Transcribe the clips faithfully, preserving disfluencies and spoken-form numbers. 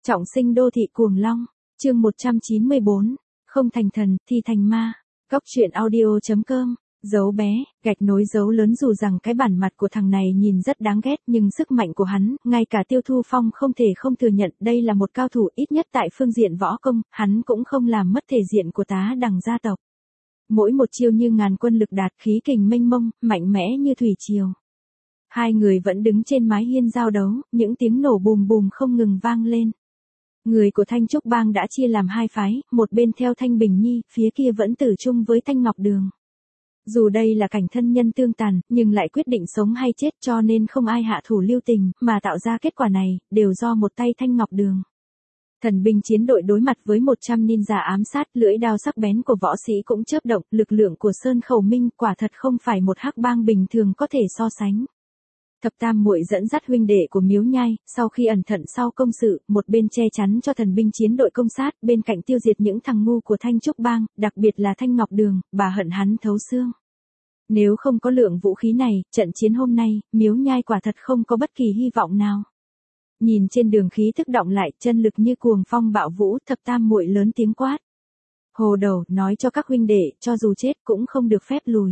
Trọng sinh đô thị cuồng long, chương một trăm chín mươi bốn, không thành thần thì thành ma. Góc truyện audio.com, dấu bé, gạch nối dấu lớn. Dù rằng cái bản mặt của thằng này nhìn rất đáng ghét, nhưng sức mạnh của hắn, ngay cả Tiêu Thu Phong không thể không thừa nhận đây là một cao thủ, ít nhất tại phương diện võ công, hắn cũng không làm mất thể diện của Tá Đằng gia tộc. Mỗi một chiêu như ngàn quân lực đạt, khí kình mênh mông, mạnh mẽ như thủy triều. Hai người vẫn đứng trên mái hiên giao đấu, những tiếng nổ bùm bùm không ngừng vang lên. Người của Thanh Trúc Bang đã chia làm hai phái, một bên theo Thanh Bình Nhi, phía kia vẫn tử chung với Thanh Ngọc Đường. Dù đây là cảnh thân nhân tương tàn, nhưng lại quyết định sống hay chết, cho nên không ai hạ thủ lưu tình, mà tạo ra kết quả này, đều do một tay Thanh Ngọc Đường. Thần binh chiến đội đối mặt với một trăm ninja ám sát, lưỡi đao sắc bén của võ sĩ cũng chớp động, lực lượng của Sơn Khẩu Minh quả thật không phải một hắc bang bình thường có thể so sánh. Thập Tam Muội dẫn dắt huynh đệ của Miếu Nhai, sau khi ẩn thận sau công sự, một bên che chắn cho thần binh chiến đội công sát, bên cạnh tiêu diệt những thằng ngu của Thanh Trúc Bang, đặc biệt là Thanh Ngọc Đường, bà hận hắn thấu xương. Nếu không có lượng vũ khí này, trận chiến hôm nay, Miếu Nhai quả thật không có bất kỳ hy vọng nào. Nhìn trên đường khí thức động lại, chân lực như cuồng phong bạo vũ, Thập Tam Muội lớn tiếng quát. Hồ Đầu, nói cho các huynh đệ, cho dù chết cũng không được phép lùi.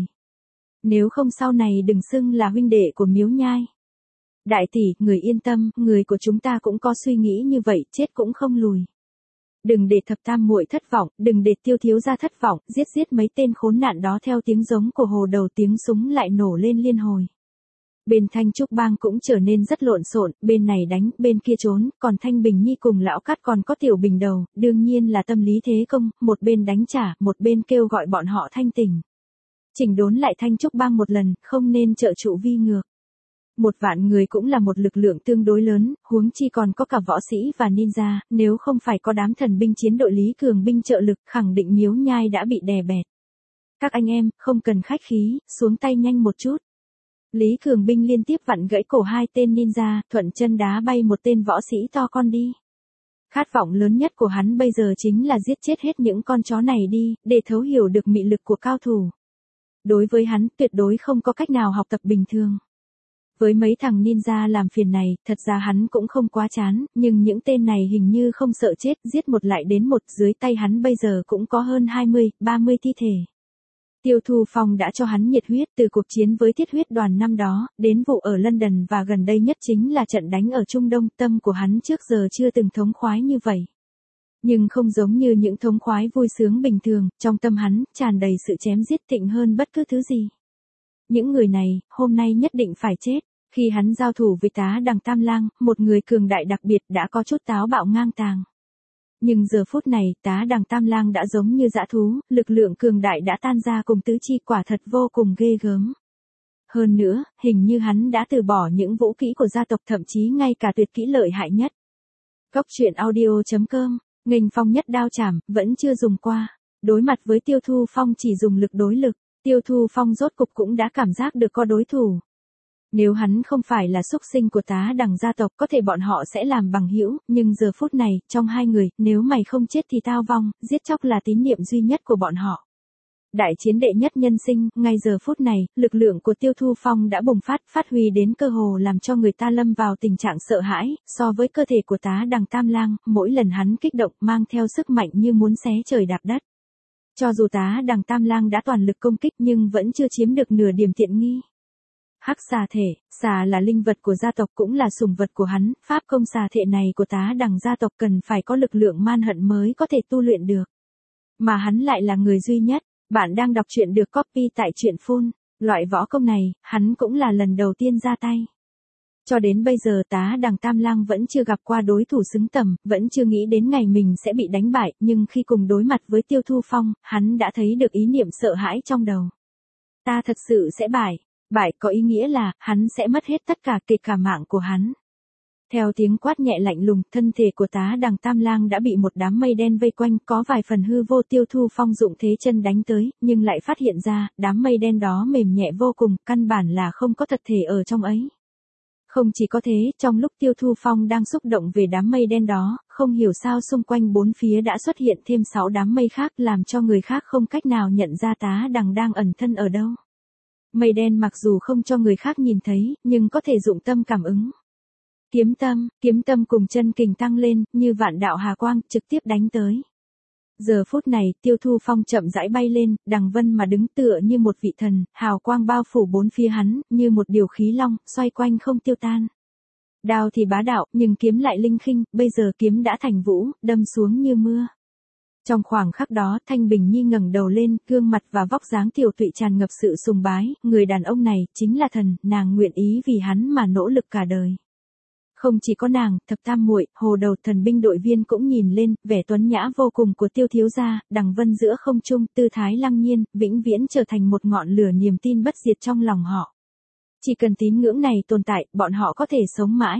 Nếu không sau này đừng xưng là huynh đệ của Miếu Nhai. Đại tỷ, người yên tâm, người của chúng ta cũng có suy nghĩ như vậy, chết cũng không lùi. Đừng để Thập Tam Muội thất vọng, đừng để Tiêu thiếu gia thất vọng, giết giết mấy tên khốn nạn đó. Theo tiếng giống của Hồ Đầu, tiếng súng lại nổ lên liên hồi. Bên Thanh Trúc Bang cũng trở nên rất lộn xộn, bên này đánh, bên kia trốn, còn Thanh Bình Nhi cùng Lão Cát còn có Tiểu Bình Đầu, đương nhiên là tâm lý thế công, một bên đánh trả, một bên kêu gọi bọn họ thanh tỉnh. Chỉnh đốn lại Thanh Trúc Bang một lần, không nên trợ trụ vi ngược. Một vạn người cũng là một lực lượng tương đối lớn, huống chi còn có cả võ sĩ và ninja, nếu không phải có đám thần binh chiến đội Lý Cường binh trợ lực, khẳng định Miếu Nhai đã bị đè bẹp. Các anh em, không cần khách khí, xuống tay nhanh một chút. Lý Cường binh liên tiếp vặn gãy cổ hai tên ninja, thuận chân đá bay một tên võ sĩ to con đi. Khát vọng lớn nhất của hắn bây giờ chính là giết chết hết những con chó này đi, để thấu hiểu được mị lực của cao thủ. Đối với hắn, tuyệt đối không có cách nào học tập bình thường. Với mấy thằng ninja làm phiền này, thật ra hắn cũng không quá chán, nhưng những tên này hình như không sợ chết, giết một lại đến một, dưới tay hắn bây giờ cũng có hơn hai mươi, ba mươi thi thể. Tiêu Thu Phong đã cho hắn nhiệt huyết từ cuộc chiến với Thiết Huyết Đoàn năm đó, đến vụ ở London và gần đây nhất chính là trận đánh ở Trung Đông, tâm của hắn trước giờ chưa từng thống khoái như vậy. Nhưng không giống như những thống khoái vui sướng bình thường, trong tâm hắn, tràn đầy sự chém giết thịnh hơn bất cứ thứ gì. Những người này, hôm nay nhất định phải chết. Khi hắn giao thủ với Tá Đằng Tam Lang, một người cường đại đặc biệt đã có chút táo bạo ngang tàng. Nhưng giờ phút này, Tá Đằng Tam Lang đã giống như dã thú, lực lượng cường đại đã tan ra cùng tứ chi, quả thật vô cùng ghê gớm. Hơn nữa, hình như hắn đã từ bỏ những vũ kỹ của gia tộc, thậm chí ngay cả tuyệt kỹ lợi hại nhất. Góc truyện audio.com, nghênh phong nhất đao chảm, vẫn chưa dùng qua. Đối mặt với Tiêu Thu Phong chỉ dùng lực đối lực, Tiêu Thu Phong rốt cục cũng đã cảm giác được có đối thủ. Nếu hắn không phải là xúc sinh của Tá Đằng gia tộc, có thể bọn họ sẽ làm bằng hữu, nhưng giờ phút này, trong hai người, nếu mày không chết thì tao vong, giết chóc là tín niệm duy nhất của bọn họ. Đại chiến đệ nhất nhân sinh, ngay giờ phút này, lực lượng của Tiêu Thu Phong đã bùng phát, phát huy đến cơ hồ làm cho người ta lâm vào tình trạng sợ hãi, so với cơ thể của Tá Đằng Tam Lang, mỗi lần hắn kích động mang theo sức mạnh như muốn xé trời đạp đất. Cho dù Tá Đằng Tam Lang đã toàn lực công kích nhưng vẫn chưa chiếm được nửa điểm tiện nghi. Hắc xà thể, xà là linh vật của gia tộc cũng là sủng vật của hắn, pháp công xà thể này của Tá Đằng gia tộc cần phải có lực lượng man hận mới có thể tu luyện được. Mà hắn lại là người duy nhất. Bạn đang đọc truyện được copy tại truyện phun, loại võ công này, hắn cũng là lần đầu tiên ra tay. Cho đến bây giờ Tá Đằng Tam Lang vẫn chưa gặp qua đối thủ xứng tầm, vẫn chưa nghĩ đến ngày mình sẽ bị đánh bại, nhưng khi cùng đối mặt với Tiêu Thu Phong, hắn đã thấy được ý niệm sợ hãi trong đầu. Ta thật sự sẽ bại. Bại có ý nghĩa là, hắn sẽ mất hết tất cả, kể cả mạng của hắn. Theo tiếng quát nhẹ lạnh lùng, thân thể của Tá Đằng Tam Lang đã bị một đám mây đen vây quanh, có vài phần hư vô. Tiêu Thu Phong dụng thế chân đánh tới, nhưng lại phát hiện ra, đám mây đen đó mềm nhẹ vô cùng, căn bản là không có thật thể ở trong ấy. Không chỉ có thế, trong lúc Tiêu Thu Phong đang xúc động về đám mây đen đó, không hiểu sao xung quanh bốn phía đã xuất hiện thêm sáu đám mây khác, làm cho người khác không cách nào nhận ra Tá Đằng đang ẩn thân ở đâu. Mây đen mặc dù không cho người khác nhìn thấy, nhưng có thể dụng tâm cảm ứng. Kiếm tâm, kiếm tâm cùng chân kình tăng lên, như vạn đạo hà quang, trực tiếp đánh tới. Giờ phút này, Tiêu Thu Phong chậm rãi bay lên, đằng vân mà đứng tựa như một vị thần, hào quang bao phủ bốn phía hắn, như một điều khí long, xoay quanh không tiêu tan. Đao thì bá đạo, nhưng kiếm lại linh khinh, bây giờ kiếm đã thành vũ, đâm xuống như mưa. Trong khoảng khắc đó, Thanh Bình Nhi ngẩng đầu lên, gương mặt và vóc dáng tiểu tụy tràn ngập sự sùng bái, người đàn ông này, chính là thần, nàng nguyện ý vì hắn mà nỗ lực cả đời. Không chỉ có nàng, thập tam muội, hồ đầu thần binh đội viên cũng nhìn lên, vẻ tuấn nhã vô cùng của Tiêu thiếu gia, đằng vân giữa không trung, tư thái lăng nhiên, vĩnh viễn trở thành một ngọn lửa niềm tin bất diệt trong lòng họ. Chỉ cần tín ngưỡng này tồn tại, bọn họ có thể sống mãi.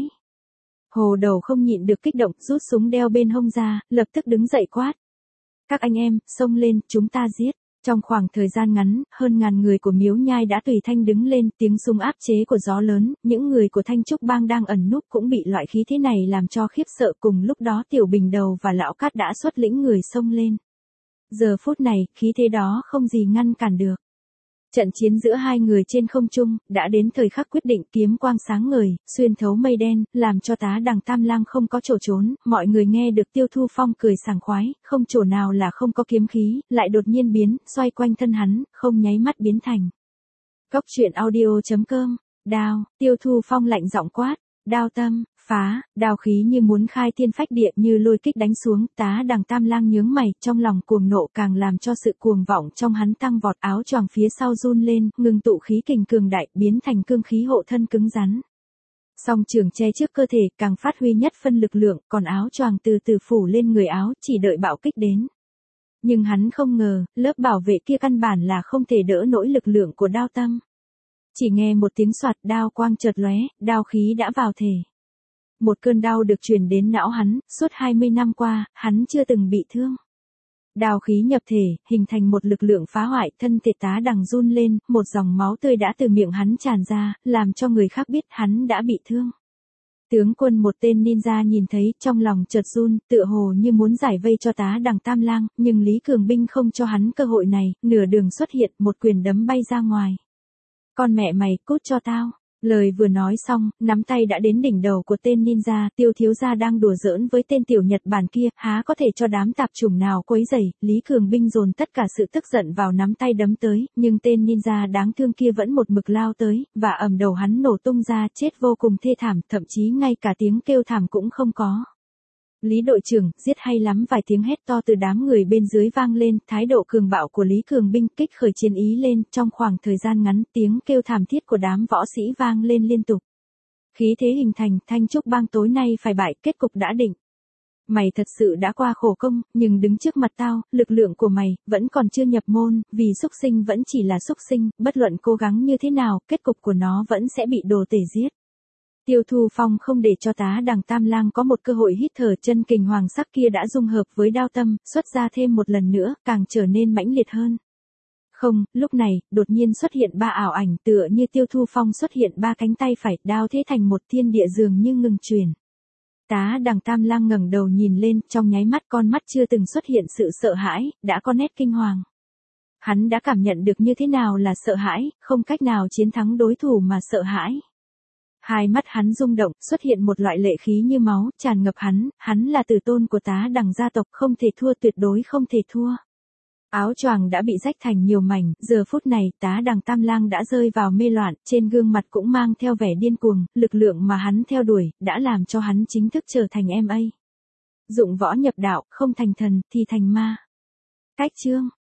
Hồ đầu không nhịn được kích động, rút súng đeo bên hông ra, lập tức đứng dậy quát. Các anh em, xông lên, chúng ta giết. Trong khoảng thời gian ngắn, hơn ngàn người của Miếu Nhai đã tùy thanh đứng lên, tiếng súng áp chế của gió lớn, những người của Thanh Trúc Bang đang ẩn núp cũng bị loại khí thế này làm cho khiếp sợ. Cùng lúc đó Tiểu Bình Đầu và Lão Cát đã xuất lĩnh người xông lên. Giờ phút này, khí thế đó không gì ngăn cản được. Trận chiến giữa hai người trên không trung, đã đến thời khắc quyết định, kiếm quang sáng ngời, xuyên thấu mây đen, làm cho tá đằng Tam Lang không có chỗ trốn, mọi người nghe được Tiêu Thu Phong cười sảng khoái, không chỗ nào là không có kiếm khí, lại đột nhiên biến, xoay quanh thân hắn, không nháy mắt biến thành. Cốc truyện audio chấm com, đao, Tiêu Thu Phong lạnh giọng quát, đao tâm, phá, đao khí như muốn khai thiên phách địa như lôi kích đánh xuống, tá đằng Tam Lang nhướng mày, trong lòng cuồng nộ càng làm cho sự cuồng vọng trong hắn tăng vọt, áo choàng phía sau run lên, ngừng tụ khí kình cường đại, biến thành cương khí hộ thân cứng rắn. Song trường che trước cơ thể, càng phát huy nhất phân lực lượng, còn áo choàng từ từ phủ lên người áo, chỉ đợi bạo kích đến. Nhưng hắn không ngờ, lớp bảo vệ kia căn bản là không thể đỡ nổi lực lượng của đao tâm. Chỉ nghe một tiếng xoạt, đao quang chợt lóe, đao khí đã vào thể. Một cơn đau được truyền đến não hắn, suốt hai mươi năm qua, hắn chưa từng bị thương. Đao khí nhập thể, hình thành một lực lượng phá hoại, thân thể tá đằng run lên, một dòng máu tươi đã từ miệng hắn tràn ra, làm cho người khác biết hắn đã bị thương. Tướng quân một tên ninja nhìn thấy, trong lòng chợt run, tựa hồ như muốn giải vây cho tá đằng Tam Lang, nhưng Lý Cường Binh không cho hắn cơ hội này, nửa đường xuất hiện, một quyền đấm bay ra ngoài. Con mẹ mày, cút cho tao. Lời vừa nói xong, nắm tay đã đến đỉnh đầu của tên ninja, Tiêu thiếu gia đang đùa giỡn với tên tiểu Nhật Bản kia, há có thể cho đám tạp chủng nào quấy rầy. Lý Cường Binh dồn tất cả sự tức giận vào nắm tay đấm tới, nhưng tên ninja đáng thương kia vẫn một mực lao tới, và ầm đầu hắn nổ tung ra, chết vô cùng thê thảm, thậm chí ngay cả tiếng kêu thảm cũng không có. Lý đội trưởng, giết hay lắm, vài tiếng hét to từ đám người bên dưới vang lên, thái độ cường bạo của Lý Cường Binh kích khởi chiến ý lên, trong khoảng thời gian ngắn, tiếng kêu thảm thiết của đám võ sĩ vang lên liên tục. Khí thế hình thành, Thanh Trúc Bang tối nay phải bại, kết cục đã định. Mày thật sự đã qua khổ công, nhưng đứng trước mặt tao, lực lượng của mày, vẫn còn chưa nhập môn, vì xúc sinh vẫn chỉ là xúc sinh, bất luận cố gắng như thế nào, kết cục của nó vẫn sẽ bị đồ tể giết. Tiêu Thu Phong không để cho tá đằng Tam Lang có một cơ hội hít thở, chân kình hoàng sắc kia đã dung hợp với đao tâm, xuất ra thêm một lần nữa, càng trở nên mãnh liệt hơn. Không, lúc này, đột nhiên xuất hiện ba ảo ảnh, tựa như Tiêu Thu Phong xuất hiện ba cánh tay phải, đao thế thành một thiên địa dường như ngừng chuyển. Tá đằng Tam Lang ngẩng đầu nhìn lên, trong nháy mắt con mắt chưa từng xuất hiện sự sợ hãi, đã có nét kinh hoàng. Hắn đã cảm nhận được như thế nào là sợ hãi, không cách nào chiến thắng đối thủ mà sợ hãi. Hai mắt hắn rung động, xuất hiện một loại lệ khí như máu, tràn ngập hắn, hắn là tử tôn của tá đằng gia tộc, không thể thua, tuyệt đối không thể thua. Áo choàng đã bị rách thành nhiều mảnh, giờ phút này, tá đằng Tam Lang đã rơi vào mê loạn, trên gương mặt cũng mang theo vẻ điên cuồng, lực lượng mà hắn theo đuổi, đã làm cho hắn chính thức trở thành em a. Dụng võ nhập đạo, không thành thần, thì thành ma. Cách chương